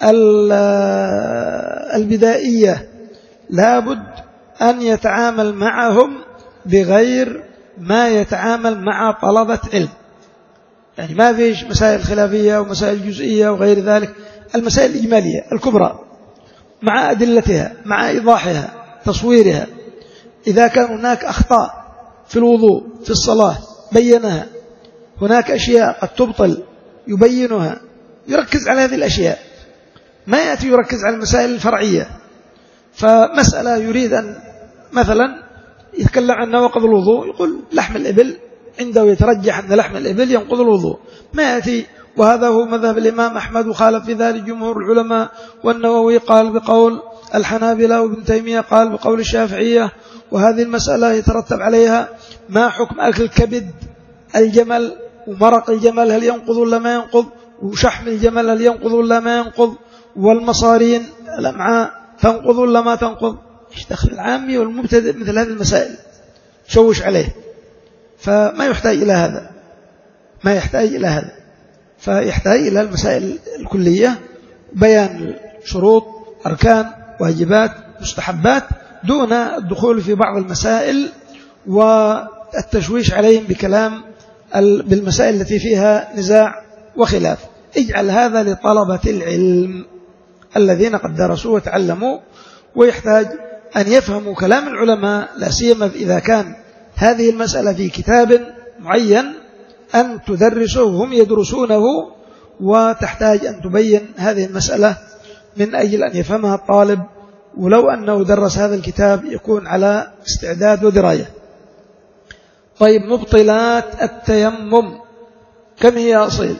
البدائية، لابد أن يتعامل معهم بغير ما يتعامل مع طلبة علم. يعني ما فيش مسائل خلافية ومسائل جزئية وغير ذلك، المسائل الإجمالية الكبرى مع أدلتها، مع إيضاحها، تصويرها. إذا كان هناك أخطاء في الوضوء في الصلاة بينها، هناك أشياء قد تبطل يبينها، يركز على هذه الأشياء، ما يأتي يركز على المسائل الفرعية. فمسألة يريد أن مثلا يتكلم عن نواقض الوضوء، يقول لحم الإبل عنده يترجح أن لحم الإبل ينقض الوضوء، ما يأتي وهذا هو مذهب الإمام أحمد وخالف في ذلك جمهور العلماء، والنووي قال بقول الحنابلة، وابن تيمية قال بقول الشافعية، وهذه المسألة يترتب عليها ما حكم أكل الكبد الجمل ومرق الجمل هل ينقض ولا ما ينقض، وشحم الجمل هل ينقض ولا ما ينقض، والمصارين الأمعاء تنقض ولا ما تنقض. ايش دخل العامي والمبتدئ مثل هذه المسائل؟ شوش عليه. فما يحتاج إلى هذا، ما يحتاج إلى هذا، فيحتاج إلى المسائل الكلية، بيان شروط، أركان، واجبات، مستحبات، دون الدخول في بعض المسائل والتشويش عليهم بكلام بالمسائل التي فيها نزاع وخلاف. اجعل هذا لطلبة العلم الذين قد درسوا وتعلموا، ويحتاج أن يفهموا كلام العلماء، لا سيما إذا كان هذه المسألة في كتاب معين أن تدرسه وهم يدرسونه، وتحتاج أن تبين هذه المسألة من أجل أن يفهمها الطالب، ولو أنه درس هذا الكتاب يكون على استعداد ودراية. طيب، مبطلات التيمم كم هي أصيل؟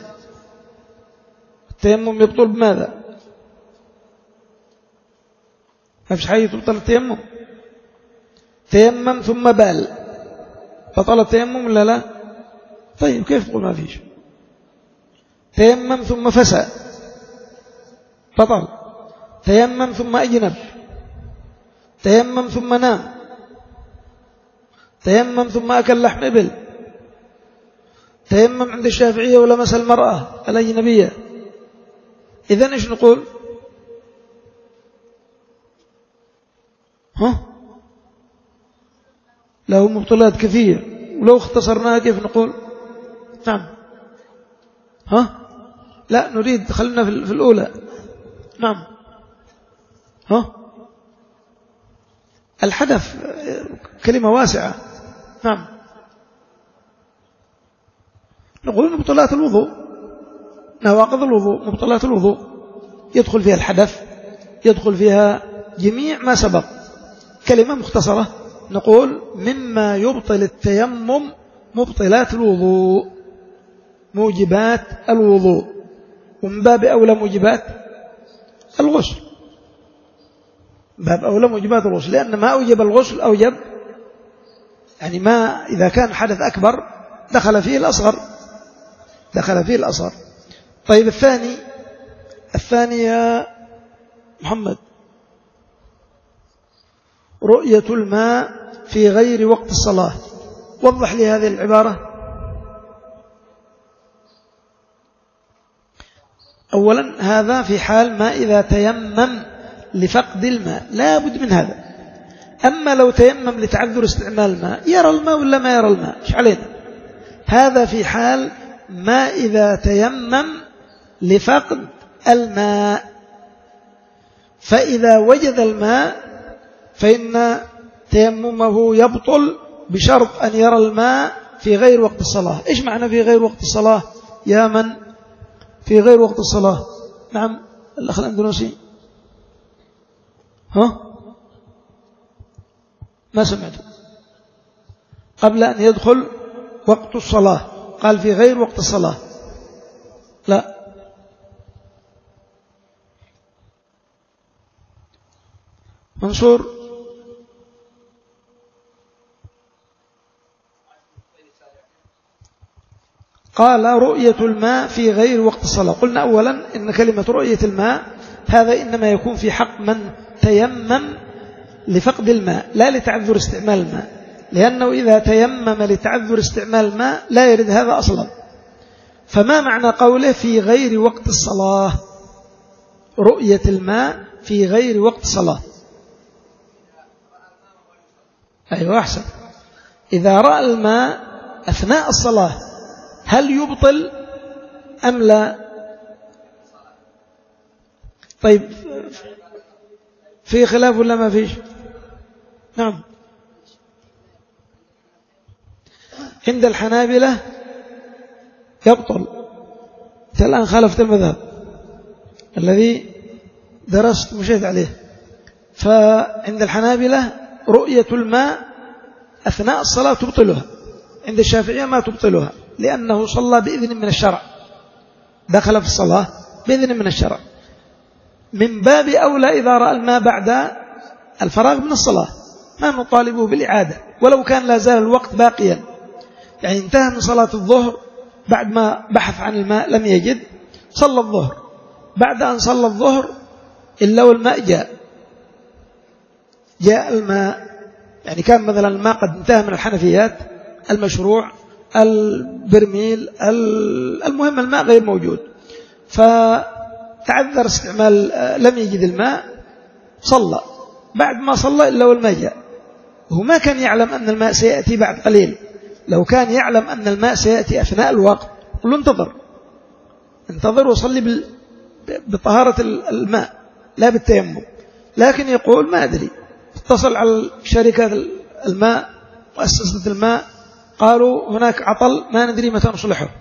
التيمم يبطل بماذا؟ ما فيش حاجة تبطل التيمم. تيمم ثم بال، بطل التيمم ولا لا؟ طيب كيف تقول ما فيش؟ تيمم ثم فسى بطل، تيمم ثم أجنب، تيمم ثم نام، تيمم ثم أكل لحم إبل، تيمم عند الشافعية ولمس المرأة الأجنبية. إذن إيش نقول؟ ها؟ له مبطلات كثير، ولو اختصرناها كيف نقول؟ نعم. ها؟ لا، نريد خلنا في الأولى. نعم. ها؟ الحدث كلمة واسعة. نعم. نقول مبطلات الوضوء، نواقض الوضوء، مبطلات الوضوء يدخل فيها الحدث، يدخل فيها جميع ما سبق. كلمة مختصرة نقول مما يبطل التيمم مبطلات الوضوء، موجبات الوضوء، ومن باب أولى موجبات الغسل، باب أولى موجبات الغسل، لأن ما أوجب الغسل أوجب، يعني ما إذا كان حدث أكبر دخل فيه الأصغر، دخل فيه الأصغر. طيب، الثاني الثاني يا محمد، رؤية الماء في غير وقت الصلاة. وضح لي هذه العبارة. أولا، هذا في حال ما إذا تيمم لفقد الماء لا بد من هذا. أما لو تيمم لتعذر استعمال الماء، يرى الماء ولا ما يرى الماء، إيش علينا؟ هذا في حال ما إذا تيمم لفقد الماء، فإذا وجد الماء فإن تيممه يبطل بشرط أن يرى الماء في غير وقت الصلاة. إيش معنى في غير وقت الصلاة يا من؟ في غير وقت الصلاة. نعم، الأخ الأندونسي. ها؟ ما سمعته. قبل أن يدخل وقت الصلاة قال في غير وقت الصلاة. لا، منصور. قال رؤية الماء في غير وقت الصلاة. قلنا أولا إن كلمة رؤية الماء هذا إنما يكون في حق من تيمم لفقد الماء لا لتعذر استعمال الماء، لأنه إذا تيمم لتعذر استعمال الماء لا يرد هذا أصلا. فما معنى قوله في غير وقت الصلاة؟ رؤية الماء في غير وقت الصلاة. أيوة، أحسن. إذا رأى الماء أثناء الصلاة هل يبطل أم لا؟ طيب، في خلاف ولا ما فيش؟ نعم. عند الحنابلة يبطل. أنت الآن خالفت المذهب الذي درست مشيت عليه. فعند الحنابلة رؤية الماء أثناء الصلاة تبطلها، عند الشافعية ما تبطلها، لأنه صلى بإذن من الشرع، دخل في الصلاة بإذن من الشرع. من باب أولى إذا رأى الماء بعد الفراغ من الصلاة ما نطالبه بالإعادة، ولو كان لا زال الوقت باقيا، يعني انتهى من صلاة الظهر بعد ما بحث عن الماء لم يجد، صلى الظهر، بعد أن صلى الظهر إلا والماء جاء جاء الماء، يعني كان مثلا الماء قد انتهى من الحنفيات المشروع، البرميل، المهم الماء غير موجود، فتعذر استعمال، لم يجد الماء، صلى. بعد ما صلى إلا والماء جاء، هو ما كان يعلم أن الماء سيأتي بعد قليل. لو كان يعلم أن الماء سيأتي أثناء الوقت قل له انتظر انتظر وصلي بطهارة الماء لا بالتيمم. لكن يقول ما أدري، اتصل على شركة الماء مؤسسة الماء، قالوا هناك عطل ما ندري متى نصلحه،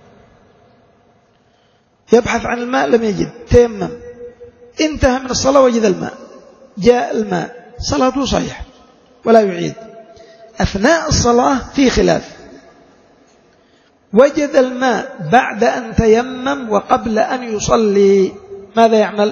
يبحث عن الماء لم يجد، تيمم، انتهى من الصلاة وجد الماء، جاء الماء، صلاته صحيح ولا يعيد. أثناء الصلاة في خلاف، وجد الماء بعد أن تيمم وقبل أن يصلي، ماذا يعمل؟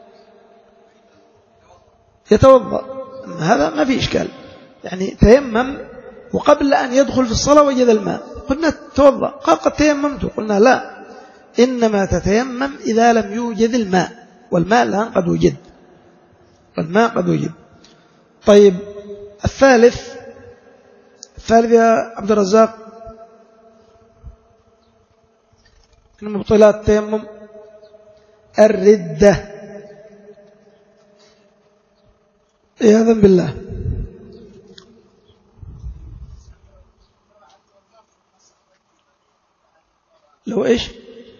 يتوضأ، هذا ما في إشكال، يعني تيمم وقبل أن يدخل في الصلاة وجد الماء، قلنا توضأ، قال قد تيممت، قلنا لا، إنما تتيمم إذا لم يوجد الماء، والماء الآن قد وجد، والماء قد وجد. طيب الثالث، الثالث يا عبد الرزاق من مبطلات التيمم الردة، عياذا بالله. لو إيش؟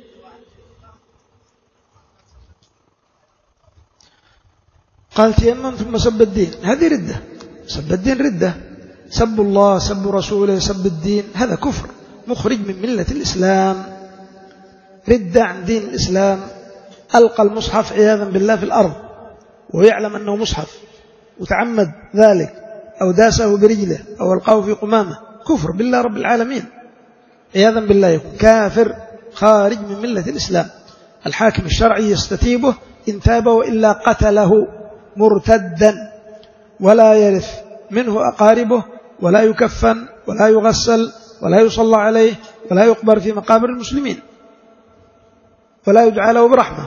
قال تيمم ثم سب الدين، هذه ردة. سب الدين ردة، سب الله، سب رسوله، سب الدين، هذا كفر مخرج من ملة الإسلام، ردة عن دين الإسلام. ألقى المصحف عياذا بالله في الأرض ويعلم أنه مصحف وتعمد ذلك، أو داسه برجله أو ألقاه في قمامه، كفر بالله رب العالمين عياذا بالله، يكون كافر خارج من ملة الإسلام. الحاكم الشرعي يستتيبه إن تاب، وإلا قتله مرتدا، ولا يرث منه أقاربه، ولا يكفن ولا يغسل ولا يصلى عليه ولا يقبر في مقابر المسلمين ولا يدعى له برحمة.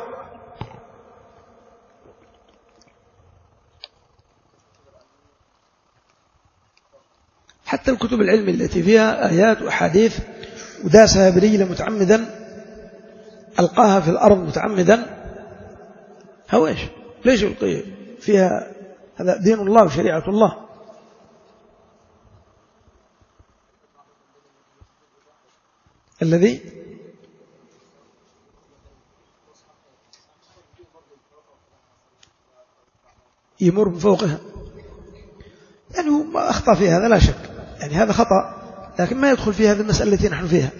حتى الكتب العلم التي فيها آيات وأحاديث وداسها برجله متعمدا، ألقاها في الأرض متعمدا، هو إيش؟ ليش يلقيه فيها؟ هذا دين الله وشريعة الله. الذي يمر من فوقها، يعني هو ما أخطأ في هذا لا شك، يعني هذا خطأ، لكن ما يدخل في هذه المسألة التي نحن فيها.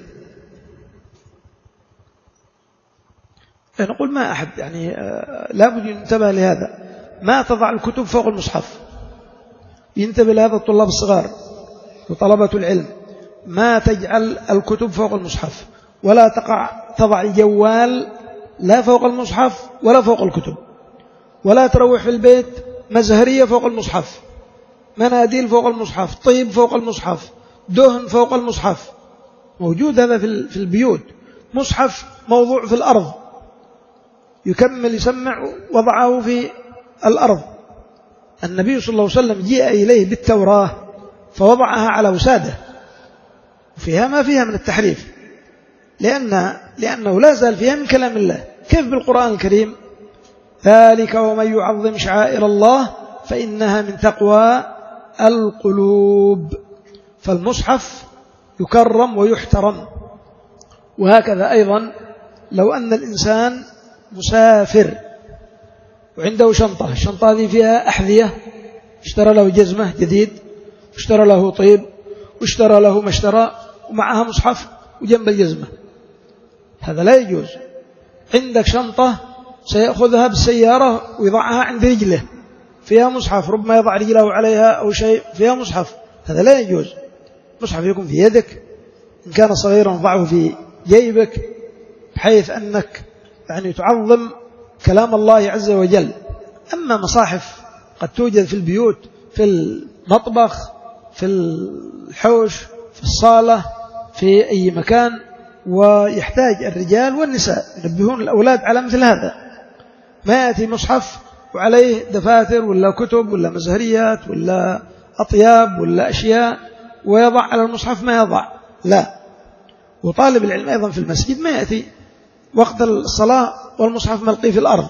نقول ما أحد يعني لا بد ينتبه لهذا، ما تضع الكتب فوق المصحف، ينتبه لهذا الطلاب الصغار وطلبة العلم، ما تجعل الكتب فوق المصحف، ولا تقع تضع الجوال لا فوق المصحف ولا فوق الكتب، ولا تروح في البيت مزهرية فوق المصحف، مناديل فوق المصحف، طيب فوق المصحف، دهن فوق المصحف، موجود هذا في البيوت. مصحف موضوع في الأرض، يكمل يسمع، وضعه في الأرض. النبي صلى الله عليه وسلم جاء إليه بالتوراة فوضعها على وسادة، وفيها ما فيها من التحريف، لأن لأنه لا زال فيها من كلام الله. كيف بالقرآن الكريم؟ ذلك ومن يعظم شعائر الله فإنها من تقوى القلوب. فالمصحف يكرم ويحترم. وهكذا أيضا لو أن الإنسان مسافر وعنده شنطة، الشنطة هذه فيها أحذية، اشترى له جزمة جديد، اشترى له طيب، واشترى له ما اشترى، ومعها مصحف وجنب الجزمة، هذا لا يجوز. عندك شنطة سيأخذها بالسيارة ويضعها عند رجله، فيها مصحف، ربما يضع رجله عليها أو شيء، فيها مصحف، هذا لا يجوز. مصحف يكون في يدك، إن كان صغيرا ضعه في جيبك، بحيث أنك يعني تعظم كلام الله عز وجل. أما مصاحف قد توجد في البيوت، في المطبخ، في الحوش، في الصالة، في أي مكان، ويحتاج الرجال والنساء ينبهون الأولاد على مثل هذا. ما يأتي مصحف وعليه دفاتر ولا كتب ولا مزهريات ولا أطياب ولا أشياء ويضع على المصحف ما يضع، لا. وطالب العلم أيضا في المسجد ما يأتي وقت الصلاة والمصحف ملقي في الأرض،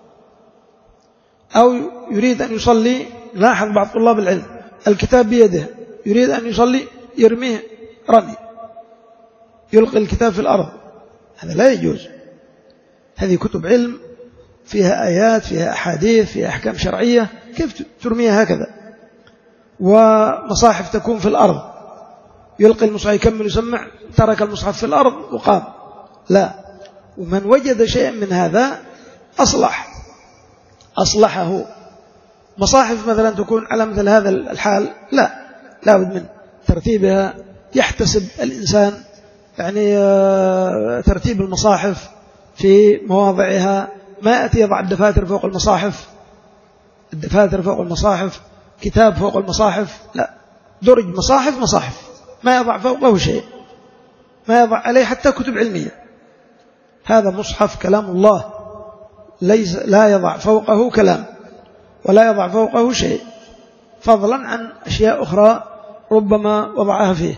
أو يريد أن يصلي. لاحظ بعض طلاب العلم الكتاب بيده يريد أن يصلي يرميه رمي، يلقي الكتاب في الأرض، هذا لا يجوز. هذه كتب علم فيها آيات، فيها أحاديث، فيها أحكام شرعية، كيف ترميها هكذا؟ ومصاحف تكون في الأرض، يلقي المصحف يكمل يسمع، ترك المصحف في الأرض وقام، لا. ومن وجد شيئا من هذا أصلح أصلحه. مصاحف مثلا تكون على مثل هذا الحال، لا، لا بد من ترتيبها. يحتسب الإنسان يعني ترتيب المصاحف في مواضعها، ما يأتي يضع الدفاتر فوق المصاحف، الدفاتر فوق المصاحف، كتاب فوق المصاحف، لا. درج مصاحف مصاحف، ما يضع فوقه شيء، ما يضع عليه حتى كتب علمية. هذا مصحف كلام الله، ليس لا يضع فوقه كلام ولا يضع فوقه شيء، فضلا عن أشياء أخرى ربما وضعها فيه.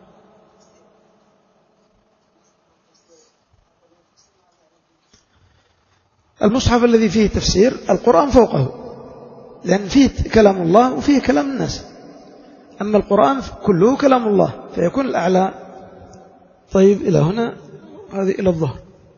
المصحف الذي فيه تفسير القرآن فوقه، لأن فيه كلام الله وفيه كلام الناس، أما القرآن كله كلام الله فيكون الأعلى. طيب إلى هنا، هذه إلى الظهر.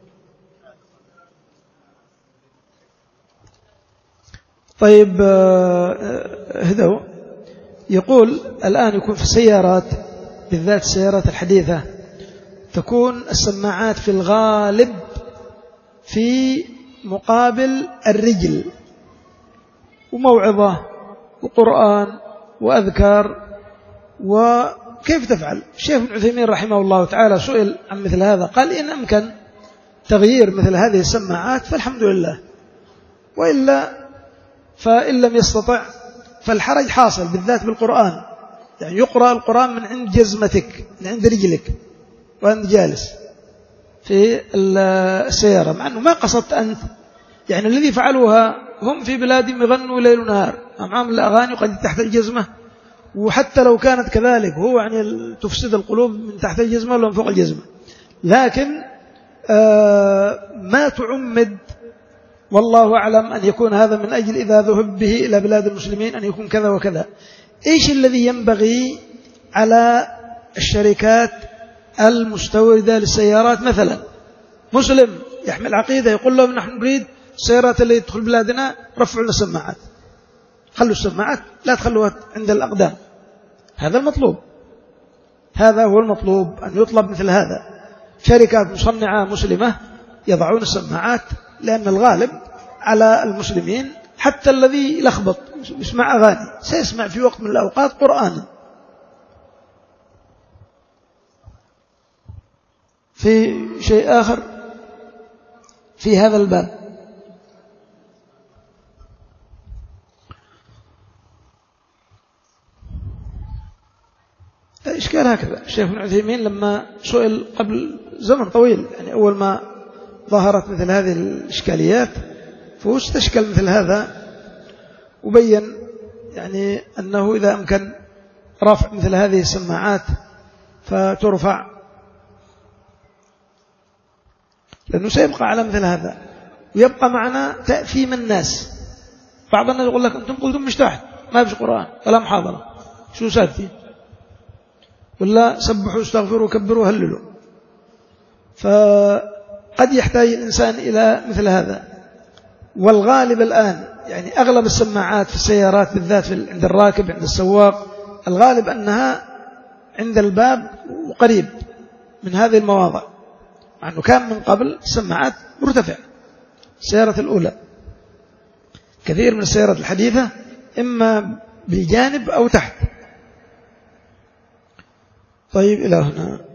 طيب هدوا يقول الآن يكون في السيارات، بالذات السيارات الحديثة، تكون السماعات في الغالب في مقابل الرجل، وموعظة وقرآن وأذكار، وكيف تفعل؟ الشيخ ابن عثيمين رحمه الله تعالى سئل عن مثل هذا، قال إن أمكن تغيير مثل هذه السماعات فالحمد لله، وإلا فإن لم يستطع فالحرج حاصل، بالذات بالقرآن، يعني يقرأ القرآن من عند جزمتك، من عند رجلك وأنت جالس في السيارة، مع أنه ما قصدت أنت. يعني الذي فعلوها هم في بلادهم يغنوا ليل ونهار معهم الأغاني قد تحت الجزمة، وحتى لو كانت كذلك هو يعني تفسد القلوب من تحت الجزمة ولا من فوق الجزمة، لكن آه ما تعمد، والله أعلم، أن يكون هذا من أجل إذا ذهب به إلى بلاد المسلمين أن يكون كذا وكذا. إيش الذي ينبغي على الشركات المستوردة للسيارات؟ مثلا مسلم يحمل عقيدة يقول لهم نحن نريد السيارات اللي تدخل بلادنا رفعوا لنا السماعات، خلوا السماعات لا تخلوها عند الأقدام، هذا المطلوب، هذا هو المطلوب، أن يطلب مثل هذا. شركات مصنعة مسلمة يضعون السماعات، لأن الغالب على المسلمين حتى الذي يلخبط يسمع أغاني سيسمع في وقت من الأوقات قرآنا. في شيء آخر في هذا الباب؟ إشكال هكذا. الشيخ ابن عثيمين لما سئل قبل زمن طويل، يعني أول ما ظهرت مثل هذه الإشكاليات، فهو استشكل مثل هذا وبين يعني أنه إذا أمكن رفع مثل هذه السماعات فترفع، لأنه سيبقى على مثل هذا ويبقى معنا تأثيم الناس. بعض الناس يقول لك أنتم قلتم مش تحت ما فيش قرآن ولا محاضرة، شو سادتي؟ ولا سبحوا استغفروا كبروا هللوا. فقد يحتاج الإنسان إلى مثل هذا. والغالب الآن يعني أغلب السماعات في السيارات بالذات عند الراكب عند السواق، الغالب أنها عند الباب وقريب من هذه المواضع، مع أنه كان من قبل السماعات مرتفع. السيارة الأولى كثير من السيارات الحديثة إما بالجانب أو تحت. طيب إلى هنا.